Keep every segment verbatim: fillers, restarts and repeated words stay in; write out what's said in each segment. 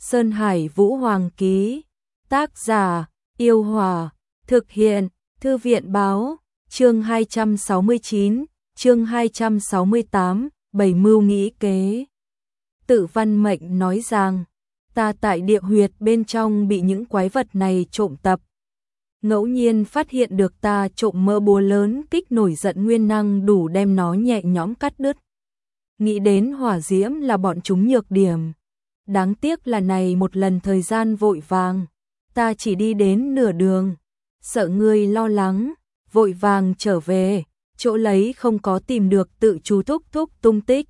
Sơn Hải Vũ Hoàng ký. Tác giả, Yêu Hòa. Thực hiện, Thư viện Báo. Chương hai trăm sáu mươi chín, chương hai trăm sáu mươi tám, Bảy mưu nghĩ kế. Tự Văn Mệnh nói rằng, ta tại địa huyệt bên trong bị những quái vật này trộm tập. Ngẫu nhiên phát hiện được ta trộm mỡ búa lớn kích nổi giận nguyên năng đủ đem nó nhẹ nhõm cắt đứt. Nghĩ đến hỏa diễm là bọn chúng nhược điểm. Đáng tiếc là này một lần thời gian vội vàng, ta chỉ đi đến nửa đường, sợ ngươi lo lắng, vội vàng trở về, chỗ lấy không có tìm được tự chú thúc thúc tung tích.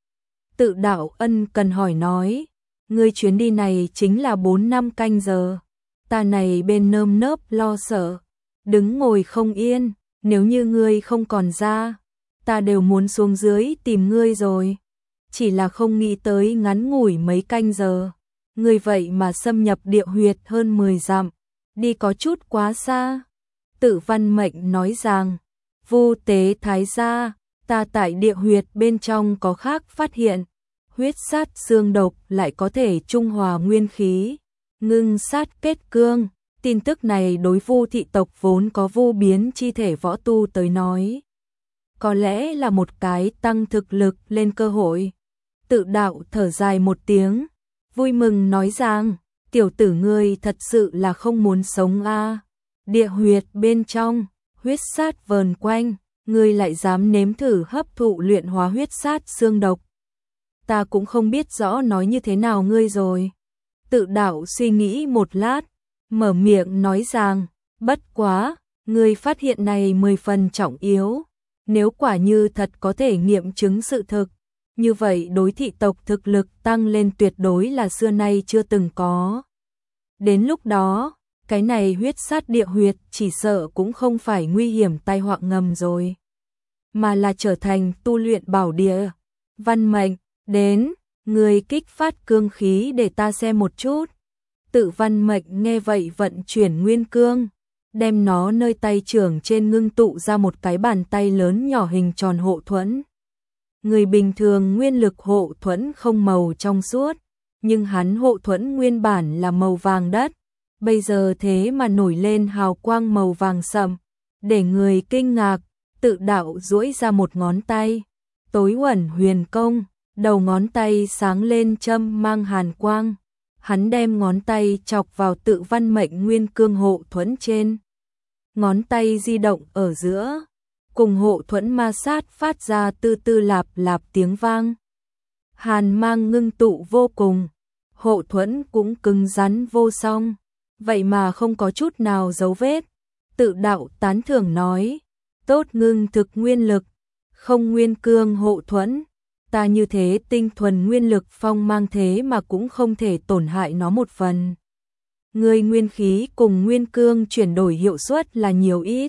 Tự Đạo Ân cần hỏi nói, ngươi chuyến đi này chính là bốn năm canh giờ, ta này bên nơm nớp lo sợ, đứng ngồi không yên, nếu như ngươi không còn ra, ta đều muốn xuống dưới tìm ngươi rồi. Chỉ là không nghĩ tới ngắn ngủi mấy canh giờ, ngươi vậy mà xâm nhập địa huyệt hơn mười dặm, đi có chút quá xa. Tự Văn Mệnh nói rằng, Vu Tế Thái gia, ta tại địa huyệt bên trong có khác phát hiện, huyết sát xương độc lại có thể trung hòa nguyên khí, ngưng sát kết cương. Tin tức này đối Vu thị tộc vốn có vô biến chi thể võ tu tới nói, có lẽ là một cái tăng thực lực lên cơ hội. Tự Đạo thở dài một tiếng, vui mừng nói rằng, tiểu tử ngươi thật sự là không muốn sống a. À. Địa huyệt bên trong, huyết sát vờn quanh, ngươi lại dám nếm thử hấp thụ luyện hóa huyết sát xương độc. Ta cũng không biết rõ nói như thế nào ngươi rồi. Tự Đạo suy nghĩ một lát, mở miệng nói rằng, bất quá, ngươi phát hiện này mười phần trọng yếu. Nếu quả như thật có thể nghiệm chứng sự thực, như vậy đối thị tộc thực lực tăng lên tuyệt đối là xưa nay chưa từng có. Đến lúc đó, cái này huyết sát địa huyệt chỉ sợ cũng không phải nguy hiểm tai họa ngầm rồi, mà là trở thành tu luyện bảo địa. Văn Mệnh, đến, người kích phát cương khí để ta xem một chút. Tự Văn Mệnh nghe vậy vận chuyển nguyên cương, đem nó nơi tay trưởng trên ngưng tụ ra một cái bàn tay lớn nhỏ hình tròn hộ thuẫn. Người bình thường nguyên lực hộ thuẫn không màu trong suốt, nhưng hắn hộ thuẫn nguyên bản là màu vàng đất, bây giờ thế mà nổi lên hào quang màu vàng sậm, để người kinh ngạc. Tự Đạo duỗi ra một ngón tay, tối uẩn huyền công, đầu ngón tay sáng lên châm mang hàn quang, hắn đem ngón tay chọc vào Tự Văn Mệnh nguyên cương hộ thuẫn trên. Ngón tay di động ở giữa, cùng hộ thuẫn ma sát phát ra tư tư lạp lạp tiếng vang. Hàn mang ngưng tụ vô cùng, hộ thuẫn cũng cứng rắn vô song, vậy mà không có chút nào dấu vết. Tự Đạo tán thưởng nói, tốt ngưng thực nguyên lực, không nguyên cương hộ thuẫn, ta như thế tinh thuần nguyên lực phong mang thế mà cũng không thể tổn hại nó một phần. Người nguyên khí cùng nguyên cương chuyển đổi hiệu suất là nhiều ít.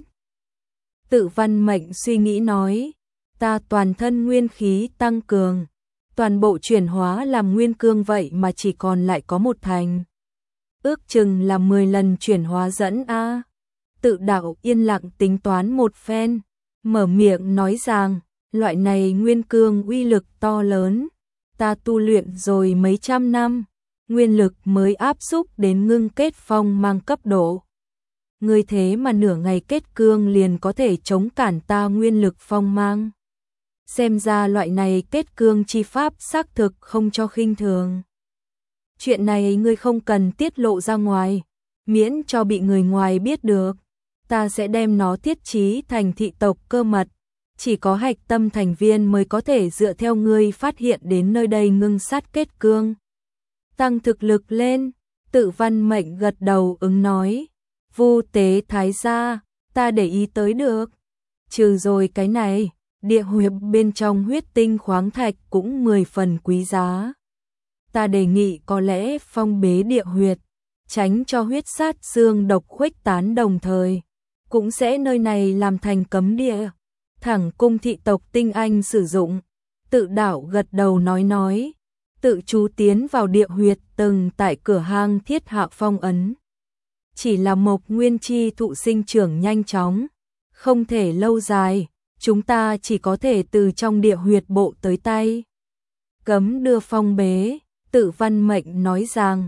Tự Văn Mệnh suy nghĩ nói, ta toàn thân nguyên khí tăng cường, toàn bộ chuyển hóa làm nguyên cương vậy mà chỉ còn lại có một thành. Ước chừng là mười lần chuyển hóa dẫn a. Tự Đạo yên lặng tính toán một phen, mở miệng nói rằng, loại này nguyên cương uy lực to lớn, ta tu luyện rồi mấy trăm năm, nguyên lực mới áp xúc đến ngưng kết phong mang cấp độ. Ngươi thế mà nửa ngày kết cương liền có thể chống cản ta nguyên lực phong mang. Xem ra loại này kết cương chi pháp xác thực không cho khinh thường. Chuyện này ngươi không cần tiết lộ ra ngoài, miễn cho bị người ngoài biết được. Ta sẽ đem nó thiết trí thành thị tộc cơ mật, chỉ có hạch tâm thành viên mới có thể dựa theo ngươi phát hiện đến nơi đây ngưng sát kết cương, tăng thực lực lên. Tự Văn Mệnh gật đầu ứng nói, Vu Tế Thái gia, ta để ý tới được. Trừ rồi cái này, địa huyệt bên trong huyết tinh khoáng thạch cũng mười phần quý giá. Ta đề nghị có lẽ phong bế địa huyệt, tránh cho huyết sát xương độc khuếch tán, đồng thời cũng sẽ nơi này làm thành cấm địa, thẳng cung thị tộc tinh anh sử dụng. Tự Đạo gật đầu nói nói, tự chú tiến vào địa huyệt từng tại cửa hang thiết hạ phong ấn. Chỉ là mộc nguyên chi thụ sinh trưởng nhanh chóng, không thể lâu dài, chúng ta chỉ có thể từ trong địa huyệt bộ tới tay. Cấm đưa phong bế, Tự Văn Mệnh nói rằng,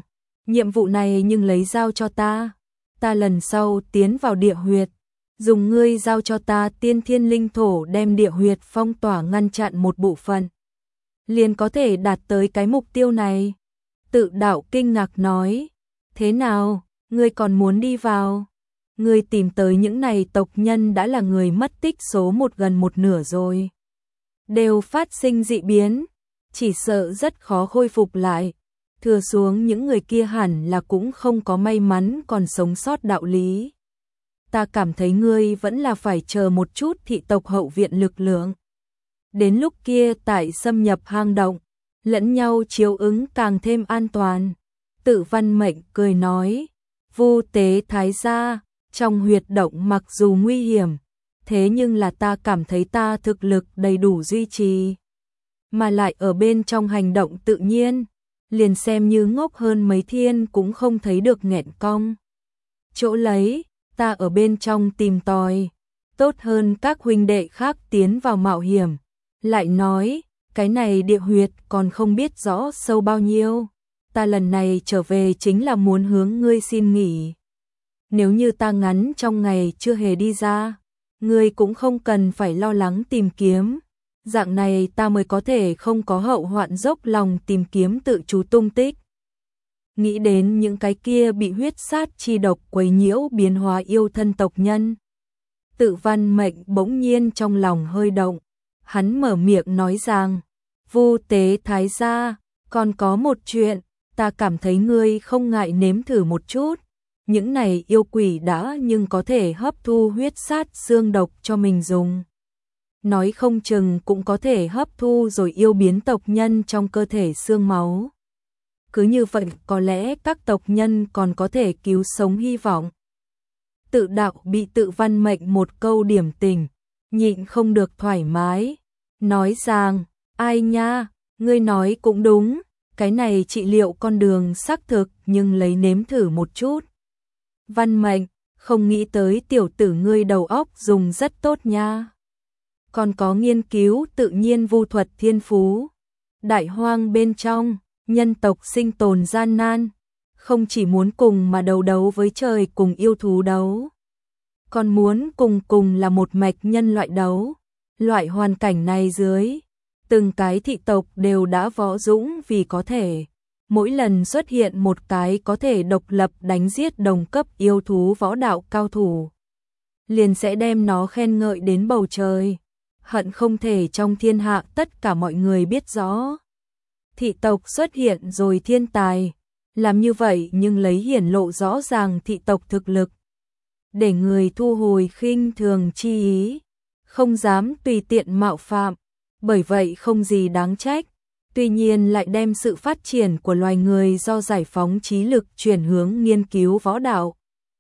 Nhiệm vụ này nhưng lấy giao cho ta, ta lần sau tiến vào địa huyệt, dùng ngươi giao cho ta tiên thiên linh thổ đem địa huyệt phong tỏa ngăn chặn một bộ phận, liền có thể đạt tới cái mục tiêu này. Tự đạo kinh ngạc nói, thế nào, ngươi còn muốn đi vào? Ngươi tìm tới những này tộc nhân đã là người mất tích số một gần một nửa rồi. Đều phát sinh dị biến, chỉ sợ rất khó khôi phục lại. Thừa xuống những người kia hẳn là cũng không có may mắn còn sống sót đạo lý. Ta cảm thấy ngươi vẫn là phải chờ một chút thị tộc hậu viện lực lượng. Đến lúc kia tại xâm nhập hang động, lẫn nhau chiếu ứng càng thêm an toàn. Tự Văn Mệnh cười nói, Vu Tế Thái gia, trong huyệt động mặc dù nguy hiểm, thế nhưng là ta cảm thấy ta thực lực đầy đủ duy trì. Mà lại ở bên trong hành động tự nhiên, liền xem như ngốc hơn mấy thiên cũng không thấy được nghẹn cong. Chỗ lấy, ta ở bên trong tìm tòi, tốt hơn các huynh đệ khác tiến vào mạo hiểm. Lại nói, cái này địa huyệt còn không biết rõ sâu bao nhiêu. Ta lần này trở về chính là muốn hướng ngươi xin nghỉ. Nếu như ta ngắn trong ngày chưa hề đi ra, ngươi cũng không cần phải lo lắng tìm kiếm. Dạng này ta mới có thể không có hậu hoạn dốc lòng tìm kiếm tự chú tung tích. Nghĩ đến những cái kia bị huyết sát chi độc quấy nhiễu biến hóa yêu thân tộc nhân. Tự Văn Mệnh bỗng nhiên trong lòng hơi động. Hắn mở miệng nói rằng, Vu Tế Thái gia, còn có một chuyện, ta cảm thấy ngươi không ngại nếm thử một chút. Những này yêu quỷ đã nhưng có thể hấp thu huyết sát xương độc cho mình dùng. Nói không chừng cũng có thể hấp thu rồi yêu biến tộc nhân trong cơ thể xương máu. Cứ như vậy có lẽ các tộc nhân còn có thể cứu sống hy vọng. Tự đạo bị Tự Văn Mệnh một câu điểm tình, nhịn không được thoải mái. Nói rằng, ai nha, ngươi nói cũng đúng, cái này trị liệu con đường xác thực nhưng lấy nếm thử một chút. Văn Mệnh, không nghĩ tới tiểu tử ngươi đầu óc dùng rất tốt nha. Còn có nghiên cứu tự nhiên vu thuật thiên phú. Đại hoang bên trong, nhân tộc sinh tồn gian nan, không chỉ muốn cùng mà đấu đấu với trời cùng yêu thú đấu, còn muốn cùng cùng là một mạch nhân loại đấu. Loại hoàn cảnh này dưới, từng cái thị tộc đều đã võ dũng vì có thể. Mỗi lần xuất hiện một cái có thể độc lập đánh giết đồng cấp yêu thú võ đạo cao thủ, liền sẽ đem nó khen ngợi đến bầu trời. Hận không thể trong thiên hạ tất cả mọi người biết rõ. Thị tộc xuất hiện rồi thiên tài, làm như vậy nhưng lấy hiển lộ rõ ràng thị tộc thực lực. Để người thu hồi khinh thường chi ý, không dám tùy tiện mạo phạm, bởi vậy không gì đáng trách. Tuy nhiên lại đem sự phát triển của loài người do giải phóng trí lực chuyển hướng nghiên cứu võ đạo.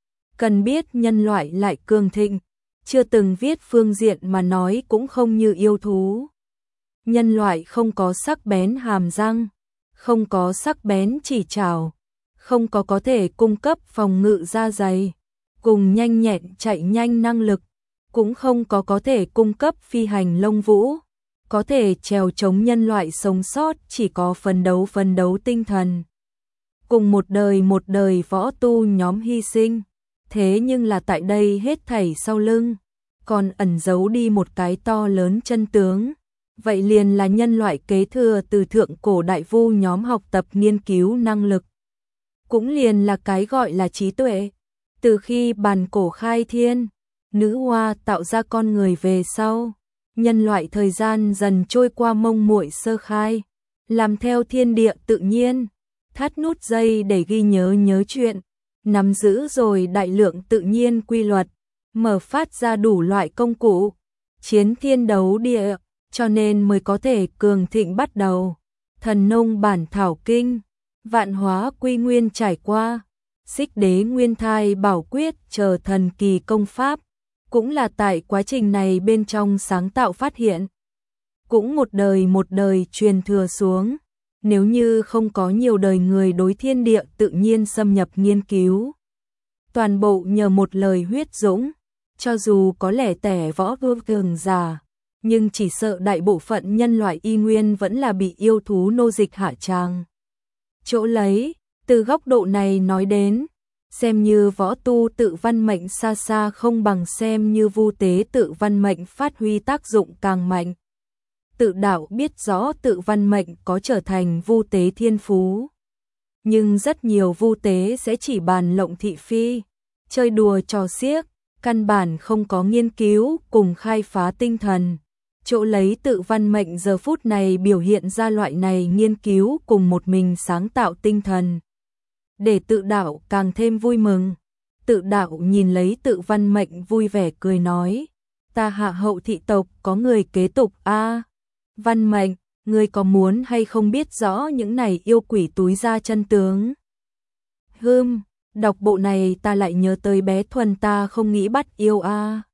Cần biết nhân loại lại cường thịnh, chưa từng viết phương diện mà nói cũng không như yêu thú. Nhân loại không có sắc bén hàm răng, không có sắc bén chỉ trảo, không có có thể cung cấp phòng ngự da dày, cùng nhanh nhẹn chạy nhanh năng lực, cũng không có có thể cung cấp phi hành lông vũ. Có thể trèo chống nhân loại sống sót chỉ có phấn đấu phấn đấu tinh thần. Cùng một đời một đời võ tu nhóm hy sinh, thế nhưng là tại đây hết thảy sau lưng, còn ẩn giấu đi một cái to lớn chân tướng. Vậy liền là nhân loại kế thừa từ thượng cổ đại vu nhóm học tập nghiên cứu năng lực. Cũng liền là cái gọi là trí tuệ. Từ khi bàn cổ khai thiên, nữ hoa tạo ra con người về sau, nhân loại thời gian dần trôi qua mông muội sơ khai, làm theo thiên địa tự nhiên, thắt nút dây để ghi nhớ nhớ chuyện, nắm giữ rồi đại lượng tự nhiên quy luật, mở phát ra đủ loại công cụ, chiến thiên đấu địa, cho nên mới có thể cường thịnh bắt đầu. Thần nông bản thảo kinh, vạn hóa quy nguyên trải qua, xích đế nguyên thai bảo quyết chờ thần kỳ công pháp. Cũng là tại quá trình này bên trong sáng tạo phát hiện. Cũng một đời một đời truyền thừa xuống. Nếu như không có nhiều đời người đối thiên địa tự nhiên xâm nhập nghiên cứu, toàn bộ nhờ một lời huyết dũng, cho dù có lẻ tẻ võ vương cường giả, nhưng chỉ sợ đại bộ phận nhân loại y nguyên vẫn là bị yêu thú nô dịch hạ tràng. Chỗ lấy, Từ góc độ này nói đến, xem như võ tu tự văn mệnh xa xa không bằng xem như vu tế tự văn mệnh phát huy tác dụng càng mạnh. Tự đạo biết rõ tự văn mệnh có trở thành vu tế thiên phú. Nhưng rất nhiều vu tế sẽ chỉ bàn lộng thị phi, chơi đùa trò xiếc, căn bản không có nghiên cứu cùng khai phá tinh thần. Chỗ lấy tự văn mệnh giờ phút này biểu hiện ra loại này nghiên cứu cùng một mình sáng tạo tinh thần. Để tự đạo càng thêm vui mừng. Tự đạo nhìn lấy tự văn mệnh vui vẻ cười nói, ta hạ hậu thị tộc có người kế tục a. Văn mệnh, ngươi có muốn hay không biết rõ những này yêu quỷ túi ra chân tướng? Hừm, đọc bộ này ta lại nhớ tới bé Thuần ta không nghĩ bắt yêu a.